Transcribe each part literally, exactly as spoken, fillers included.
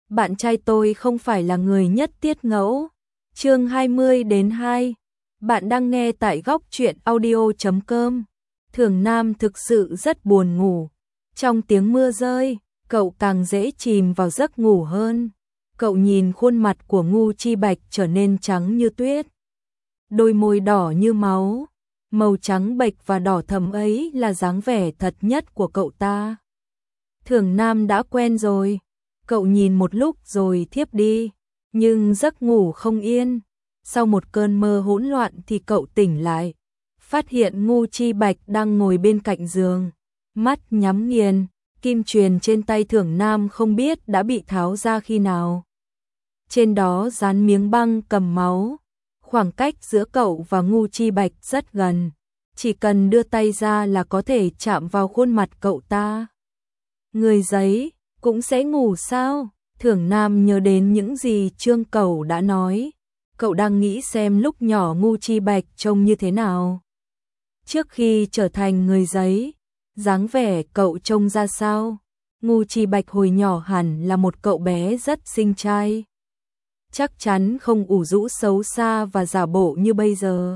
bạn trai tôi không phải là người nhất tiết ngẫu. Chương hai mươi đến hai. Bạn đang nghe tại góc truyện audio chấm com. Thường Nam thực sự rất buồn ngủ. Trong tiếng mưa rơi, cậu càng dễ chìm vào giấc ngủ hơn. Cậu nhìn khuôn mặt của Ngưu Chi Bạch trở nên trắng như tuyết. Đôi môi đỏ như máu, màu trắng bệch và đỏ thẫm ấy là dáng vẻ thật nhất của cậu ta. Thường Nam đã quen rồi. Cậu nhìn một lúc rồi thiếp đi, nhưng giấc ngủ không yên. Sau một cơn mơ hỗn loạn thì cậu tỉnh lại, phát hiện Ngưu Chi Bạch đang ngồi bên cạnh giường, mắt nhắm nghiền, kim chuyền trên tay Thường Nam không biết đã bị tháo ra khi nào. Trên đó dán miếng băng cầm máu, khoảng cách giữa cậu và Ngưu Chi Bạch rất gần, chỉ cần đưa tay ra là có thể chạm vào khuôn mặt cậu ta. Người giấy cũng sẽ ngủ sao? Thường Nam nhớ đến những gì Trương Cẩu đã nói. Cậu đang nghĩ xem lúc nhỏ Ngưu Chi Bạch trông như thế nào. Trước khi trở thành người giấy, dáng vẻ cậu trông ra sao? Ngưu Chi Bạch hồi nhỏ hẳn là một cậu bé rất xinh trai. Chắc chắn không ủ rũ xấu xa và giả bộ như bây giờ.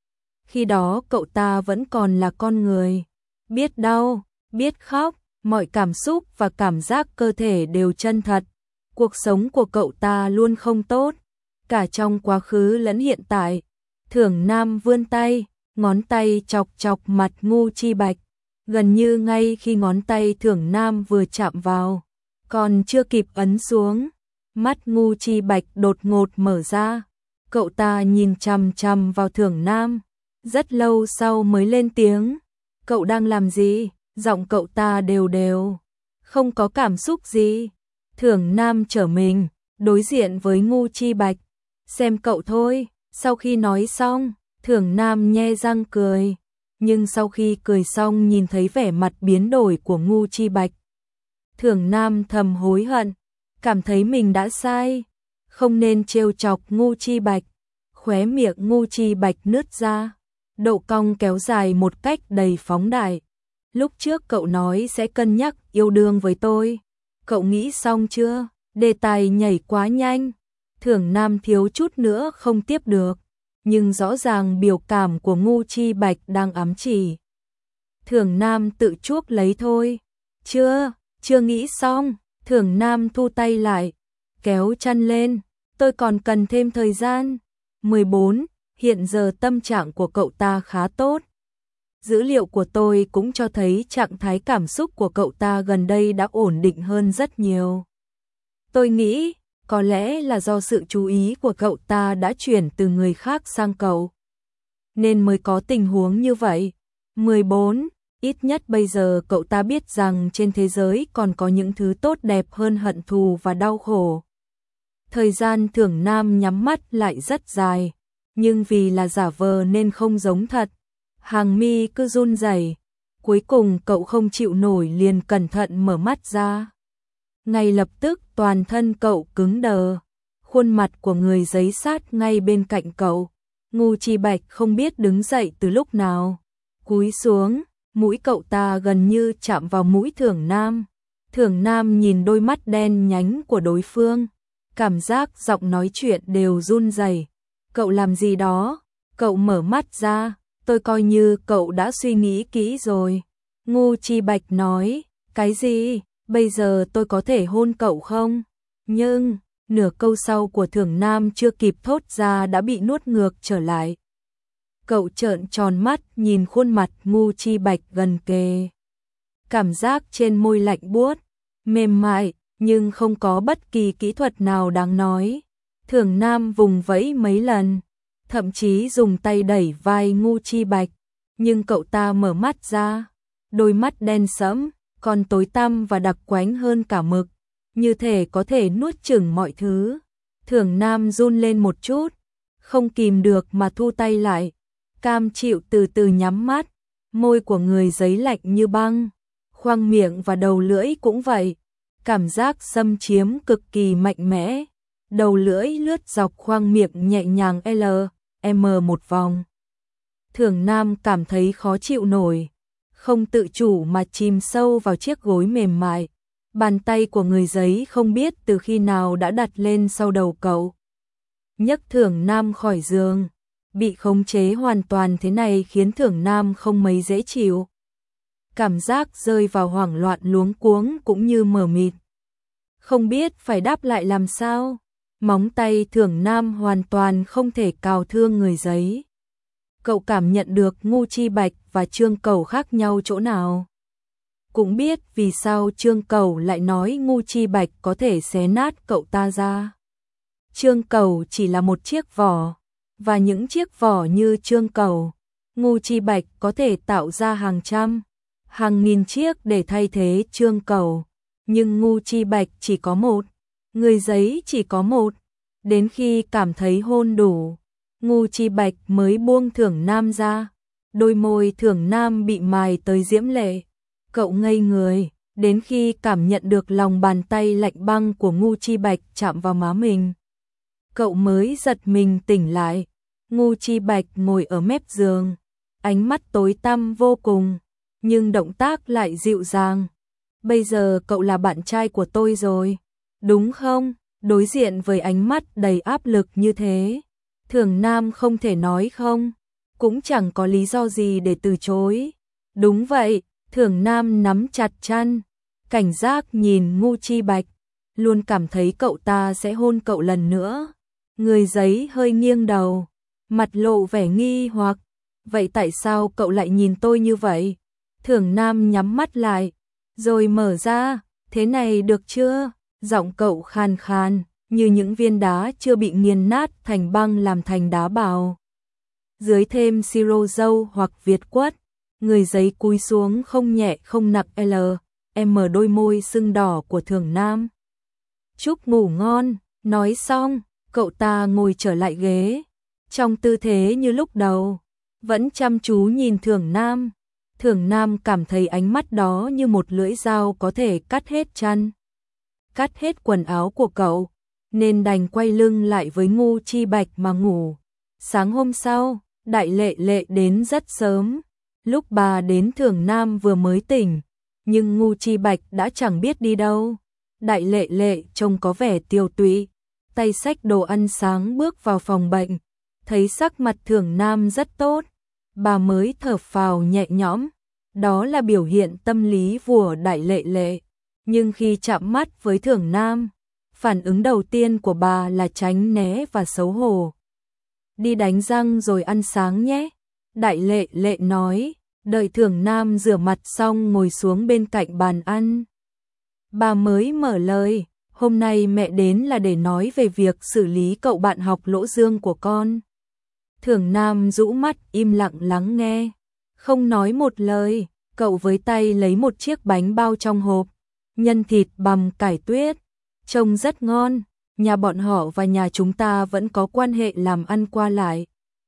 Khi đó cậu ta vẫn còn là con người, biết đau, biết khóc, mọi cảm xúc và cảm giác cơ thể đều chân thật. Cuộc sống của cậu ta luôn không tốt, cả trong quá khứ lẫn hiện tại. Thường Nam vươn tay, ngón tay chọc chọc mặt Ngưu Chi Bạch. Gần như ngay khi ngón tay Thường Nam vừa chạm vào, còn chưa kịp ấn xuống, mắt Ngưu Chi Bạch đột ngột mở ra. Cậu ta nhìn chằm chằm vào Thường Nam, rất lâu sau mới lên tiếng. Cậu đang làm gì? Giọng cậu ta đều đều, không có cảm xúc gì. Thường Nam trở mình, đối diện với Ngưu Chi Bạch. Xem cậu thôi. Sau khi nói xong, Thường Nam nhe răng cười. Nhưng sau khi cười xong nhìn thấy vẻ mặt biến đổi của Ngưu Chi Bạch, Thường Nam thầm hối hận, cảm thấy mình đã sai, không nên trêu chọc Ngưu Chi Bạch. Khóe miệng Ngưu Chi Bạch nứt ra, độ cong kéo dài một cách đầy phóng đại. Lúc trước cậu nói sẽ cân nhắc yêu đương với tôi. Cậu nghĩ xong chưa? Đề tài nhảy quá nhanh. Thường Nam thiếu chút nữa không tiếp được. Nhưng rõ ràng biểu cảm của Ngưu Chi Bạch đang ám chỉ. Thường Nam tự chuốc lấy thôi. Chưa, chưa nghĩ xong. Thường Nam thu tay lại, kéo chăn lên. Tôi còn cần thêm thời gian. mười bốn. Hiện giờ tâm trạng của cậu ta khá tốt. Dữ liệu của tôi cũng cho thấy trạng thái cảm xúc của cậu ta gần đây đã ổn định hơn rất nhiều. Tôi nghĩ, có lẽ là do sự chú ý của cậu ta đã chuyển từ người khác sang cậu, nên mới có tình huống như vậy. mười bốn. Ít nhất bây giờ cậu ta biết rằng trên thế giới còn có những thứ tốt đẹp hơn hận thù và đau khổ. Thời gian Thường Nam nhắm mắt lại rất dài, nhưng vì là giả vờ nên không giống thật. Hàng mi cứ run rẩy. Cuối cùng cậu không chịu nổi liền cẩn thận mở mắt ra. Ngay lập tức toàn thân cậu cứng đờ. Khuôn mặt của người giấy sát ngay bên cạnh cậu. Ngưu Chi Bạch không biết đứng dậy từ lúc nào. Cúi xuống, mũi cậu ta gần như chạm vào mũi Thường Nam. Thường Nam nhìn đôi mắt đen nhánh của đối phương, cảm giác giọng nói chuyện đều run rẩy. Cậu làm gì đó? Cậu mở mắt ra. Tôi coi như cậu đã suy nghĩ kỹ rồi. Ngưu Chi Bạch nói. Cái gì? Bây giờ tôi có thể hôn cậu không? Nhưng, nửa câu sau của Thường Nam chưa kịp thốt ra đã bị nuốt ngược trở lại. Cậu trợn tròn mắt nhìn khuôn mặt Ngưu Chi Bạch gần kề. Cảm giác trên môi lạnh buốt, mềm mại, nhưng không có bất kỳ kỹ thuật nào đáng nói. Thường Nam vùng vẫy mấy lần, thậm chí dùng tay đẩy vai Ngưu Chi Bạch, nhưng cậu ta mở mắt ra, đôi mắt đen sẫm, còn tối tăm và đặc quánh hơn cả mực, như thể có thể nuốt chửng mọi thứ. Thường Nam run lên một chút, không kìm được mà thu tay lại, cam chịu từ từ nhắm mắt. Môi của người giấy lạnh như băng, khoang miệng và đầu lưỡi cũng vậy, cảm giác xâm chiếm cực kỳ mạnh mẽ. Đầu lưỡi lướt dọc khoang miệng nhẹ nhàng L M một vòng. Thường Nam cảm thấy khó chịu nổi, không tự chủ mà chìm sâu vào chiếc gối mềm mại. Bàn tay của người giấy không biết từ khi nào đã đặt lên sau đầu cậu. Nhấc Thưởng Nam khỏi giường. Bị khống chế hoàn toàn thế này khiến Thưởng Nam không mấy dễ chịu. Cảm giác rơi vào hoảng loạn luống cuống cũng như mờ mịt. Không biết phải đáp lại làm sao. Móng tay Thưởng Nam hoàn toàn không thể cào thương người giấy. Cậu cảm nhận được Ngô Chi Bạch và Trương Cẩu khác nhau chỗ nào. Cũng biết vì sao Trương Cẩu lại nói Ngô Chi Bạch có thể xé nát cậu ta ra. Trương Cẩu chỉ là một chiếc vỏ, và những chiếc vỏ như Trương Cẩu, Ngô Chi Bạch có thể tạo ra hàng trăm, hàng nghìn chiếc để thay thế Trương Cẩu. Nhưng Ngô Chi Bạch chỉ có một, người giấy chỉ có một. Đến khi cảm thấy hôn đủ, Ngô Chi Bạch mới buông Thưởng Nam ra. Đôi môi Thưởng Nam bị mài tới diễm lệ. Cậu ngây người, đến khi cảm nhận được lòng bàn tay lạnh băng của Ngô Chi Bạch chạm vào má mình. Cậu mới giật mình tỉnh lại. Ngô Chi Bạch ngồi ở mép giường, ánh mắt tối tăm vô cùng, nhưng động tác lại dịu dàng. Bây giờ cậu là bạn trai của tôi rồi, đúng không? Đối diện với ánh mắt đầy áp lực như thế, Thưởng Nam không thể nói không, cũng chẳng có lý do gì để từ chối. Đúng vậy, Thưởng Nam nắm chặt chăn, cảnh giác nhìn Ngô Chi Bạch, luôn cảm thấy cậu ta sẽ hôn cậu lần nữa. Người giấy hơi nghiêng đầu, mặt lộ vẻ nghi hoặc. Vậy tại sao cậu lại nhìn tôi như vậy? Thưởng Nam nhắm mắt lại, rồi mở ra. Thế này được chưa? Giọng cậu khàn khàn, như những viên đá chưa bị nghiền nát thành băng làm thành đá bào. Dưới thêm siro dâu hoặc việt quất, người giấy cúi xuống không nhẹ không nặng L, M đôi môi sưng đỏ của Thưởng Nam. Chúc ngủ ngon, nói xong, cậu ta ngồi trở lại ghế, trong tư thế như lúc đầu, vẫn chăm chú nhìn Thưởng Nam. Thưởng Nam cảm thấy ánh mắt đó như một lưỡi dao có thể cắt hết chăn, cắt hết quần áo của cậu, nên đành quay lưng lại với Ngô Chi Bạch mà ngủ. Sáng hôm sau, Đại Lệ Lệ đến rất sớm. Lúc bà đến Thưởng Nam vừa mới tỉnh, nhưng Ngô Chi Bạch đã chẳng biết đi đâu. Đại Lệ Lệ trông có vẻ tiều tụy, tay xách đồ ăn sáng bước vào phòng bệnh, thấy sắc mặt Thưởng Nam rất tốt, bà mới thở phào nhẹ nhõm. Đó là biểu hiện tâm lý của Đại Lệ Lệ. Nhưng khi chạm mắt với Thưởng Nam, phản ứng đầu tiên của bà là tránh né và xấu hổ. Đi đánh răng rồi ăn sáng nhé, Đại Lệ Lệ nói, đợi Thưởng Nam rửa mặt xong ngồi xuống bên cạnh bàn ăn. Bà mới mở lời, hôm nay mẹ đến là để nói về việc xử lý cậu bạn học Lỗ Dương của con. Thưởng Nam rũ mắt im lặng lắng nghe, không nói một lời. Cậu với tay lấy một chiếc bánh bao trong hộp, nhân thịt bằm cải tuyết, trông rất ngon. Nhà bọn họ và nhà chúng ta vẫn có quan hệ làm ăn qua lại.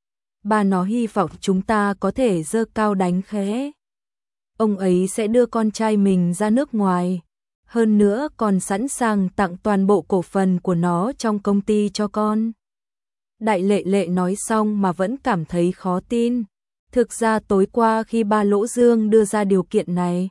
Bà nó hy vọng chúng ta có thể giơ cao đánh khẽ. Ông ấy sẽ đưa con trai mình ra nước ngoài, hơn nữa còn sẵn sàng tặng toàn bộ cổ phần của nó trong công ty cho con. Đại Lệ Lệ nói xong mà vẫn cảm thấy khó tin. Thực ra tối qua khi ba Lỗ Dương đưa ra điều kiện này,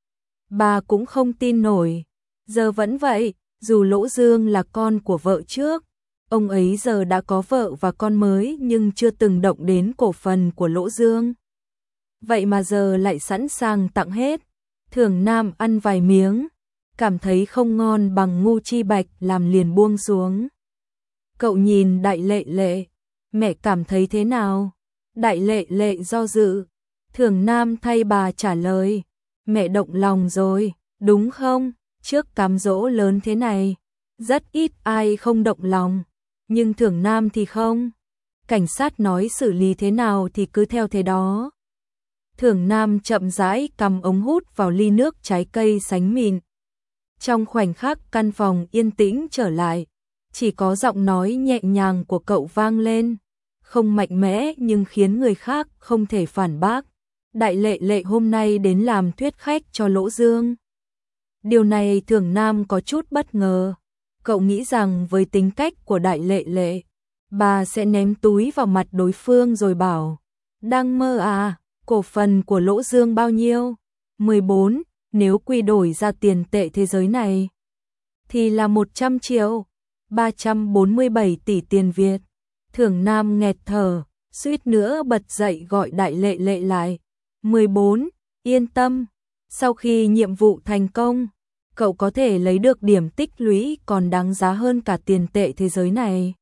bà cũng không tin nổi. Giờ vẫn vậy, dù Lỗ Dương là con của vợ trước, ông ấy giờ đã có vợ và con mới nhưng chưa từng động đến cổ phần của Lỗ Dương. Vậy mà giờ lại sẵn sàng tặng hết. Thưởng Nam ăn vài miếng, cảm thấy không ngon bằng Ngô Chi Bạch làm liền buông xuống. Cậu nhìn Đại Lệ Lệ, mẹ cảm thấy thế nào? Đại Lệ Lệ do dự. Thưởng Nam thay bà trả lời, mẹ động lòng rồi, đúng không? Trước cám dỗ lớn thế này, rất ít ai không động lòng, nhưng Thưởng Nam thì không. Cảnh sát nói xử lý thế nào thì cứ theo thế đó. Thưởng Nam chậm rãi cầm ống hút vào ly nước trái cây sánh mịn. Trong khoảnh khắc căn phòng yên tĩnh trở lại, chỉ có giọng nói nhẹ nhàng của cậu vang lên, không mạnh mẽ nhưng khiến người khác không thể phản bác. Đại Lệ Lệ hôm nay đến làm thuyết khách cho Lỗ Dương. Điều này Thưởng Nam có chút bất ngờ. Cậu nghĩ rằng với tính cách của Đại Lệ Lệ, bà sẽ ném túi vào mặt đối phương rồi bảo, đang mơ à, cổ phần của Lỗ Dương bao nhiêu? mười bốn, nếu quy đổi ra tiền tệ thế giới này, thì là một trăm triệu, ba trăm bốn mươi bảy tỷ tiền Việt. Thưởng Nam nghẹt thở, suýt nữa bật dậy gọi Đại Lệ Lệ lại. mười bốn. Yên tâm, sau khi nhiệm vụ thành công, cậu có thể lấy được điểm tích lũy còn đáng giá hơn cả tiền tệ thế giới này.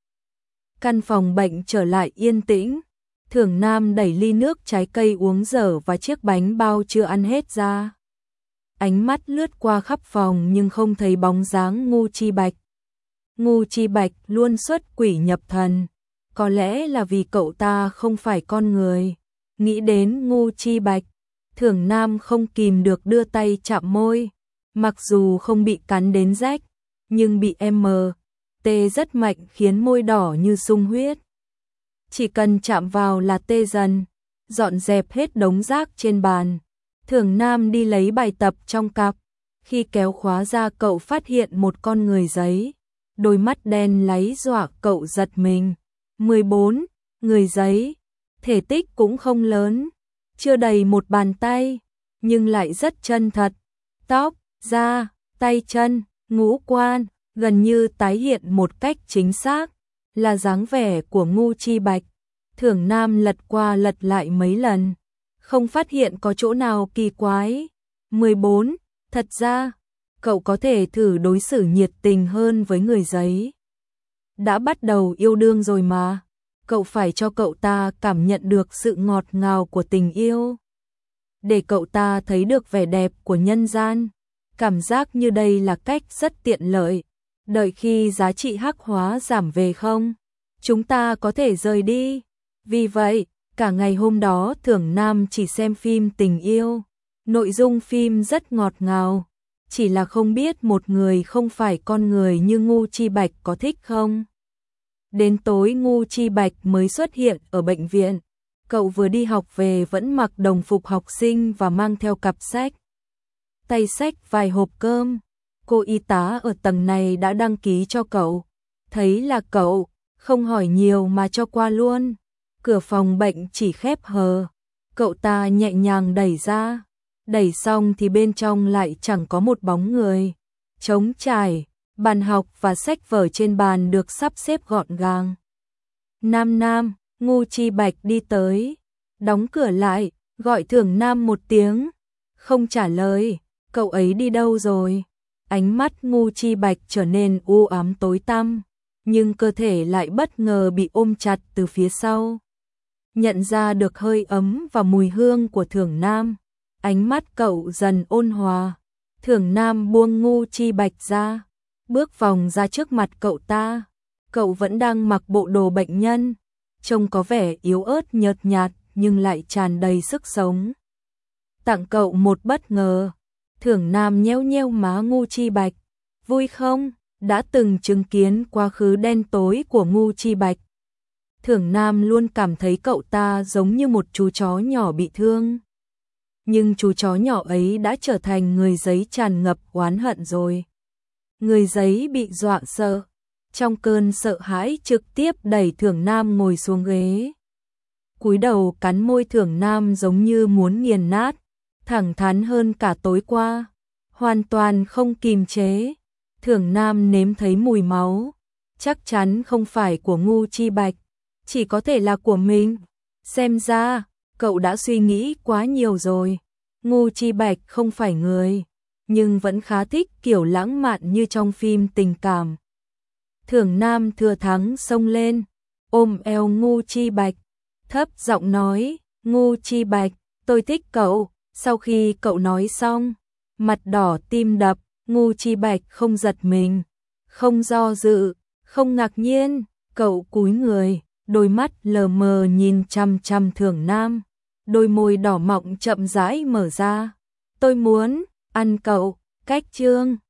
Căn phòng bệnh trở lại yên tĩnh, Thưởng Nam đẩy ly nước trái cây uống dở và chiếc bánh bao chưa ăn hết ra. Ánh mắt lướt qua khắp phòng nhưng không thấy bóng dáng Ngô Chi Bạch. Ngô Chi Bạch luôn xuất quỷ nhập thần, có lẽ là vì cậu ta không phải con người. Nghĩ đến Ngô Chi Bạch, Thưởng Nam không kìm được đưa tay chạm môi, mặc dù không bị cắn đến rách, nhưng bị em tê rất mạnh khiến môi đỏ như sung huyết. Chỉ cần chạm vào là tê dần, dọn dẹp hết đống rác trên bàn. Thưởng Nam đi lấy bài tập trong cặp, khi kéo khóa ra cậu phát hiện một con người giấy, đôi mắt đen láy dọa cậu giật mình. mười bốn. Người giấy, thể tích cũng không lớn, chưa đầy một bàn tay, nhưng lại rất chân thật. Tóc, da, tay chân, ngũ quan, gần như tái hiện một cách chính xác, là dáng vẻ của Ngô Chi Bạch. Thưởng Nam lật qua lật lại mấy lần, không phát hiện có chỗ nào kỳ quái. mười bốn. Thật ra, cậu có thể thử đối xử nhiệt tình hơn với người giấy. Đã bắt đầu yêu đương rồi mà, cậu phải cho cậu ta cảm nhận được sự ngọt ngào của tình yêu. Để cậu ta thấy được vẻ đẹp của nhân gian. Cảm giác như đây là cách rất tiện lợi. Đợi khi giá trị hắc hóa giảm về không, chúng ta có thể rời đi. Vì vậy, cả ngày hôm đó Thưởng Nam chỉ xem phim tình yêu. Nội dung phim rất ngọt ngào, chỉ là không biết một người không phải con người như Ngô Chi Bạch có thích không. Đến tối Ngô Chi Bạch mới xuất hiện ở bệnh viện. Cậu vừa đi học về vẫn mặc đồng phục học sinh và mang theo cặp sách. Tay xách vài hộp cơm. Cô y tá ở tầng này đã đăng ký cho cậu. Thấy là cậu, không hỏi nhiều mà cho qua luôn. Cửa phòng bệnh chỉ khép hờ. Cậu ta nhẹ nhàng đẩy ra. Đẩy xong thì bên trong lại chẳng có một bóng người. Trống trải, bàn học và sách vở trên bàn được sắp xếp gọn gàng. Nam Nam, Ngô Chi Bạch đi tới, đóng cửa lại, gọi Thưởng Nam một tiếng, không trả lời. Cậu ấy đi đâu rồi? Ánh mắt Ngô Chi Bạch trở nên u ám tối tăm, nhưng cơ thể lại bất ngờ bị ôm chặt từ phía sau. Nhận ra được hơi ấm và mùi hương của Thưởng Nam, ánh mắt cậu dần ôn hòa. Thưởng Nam buông Ngô Chi Bạch ra, bước vòng ra trước mặt cậu ta. Cậu vẫn đang mặc bộ đồ bệnh nhân, trông có vẻ yếu ớt nhợt nhạt nhưng lại tràn đầy sức sống. Tặng cậu một bất ngờ. Thưởng Nam nheo nheo má Ngô Chi Bạch. Vui không? Đã từng chứng kiến quá khứ đen tối của Ngô Chi Bạch. Thưởng Nam luôn cảm thấy cậu ta giống như một chú chó nhỏ bị thương. Nhưng chú chó nhỏ ấy đã trở thành người giấy tràn ngập oán hận rồi. Người giấy bị dọa sợ. Trong cơn sợ hãi trực tiếp đẩy Thưởng Nam ngồi xuống ghế. Cúi đầu cắn môi Thưởng Nam giống như muốn nghiền nát. Thẳng thắn hơn cả tối qua. Hoàn toàn không kìm chế. Thưởng Nam nếm thấy mùi máu. Chắc chắn không phải của Ngô Chi Bạch. Chỉ có thể là của mình. Xem ra, cậu đã suy nghĩ quá nhiều rồi. Ngô Chi Bạch không phải người, nhưng vẫn khá thích kiểu lãng mạn như trong phim tình cảm. Thưởng Nam thừa thắng xông lên, ôm eo Ngô Chi Bạch, thấp giọng nói, Ngô Chi Bạch, tôi thích cậu. Sau khi cậu nói xong, mặt đỏ tim đập, Ngô Chi Bạch không giật mình, không do dự, không ngạc nhiên, cậu cúi người, đôi mắt lờ mờ nhìn chằm chằm Thưởng Nam, đôi môi đỏ mọng chậm rãi mở ra. Tôi muốn ăn cậu. Cách chương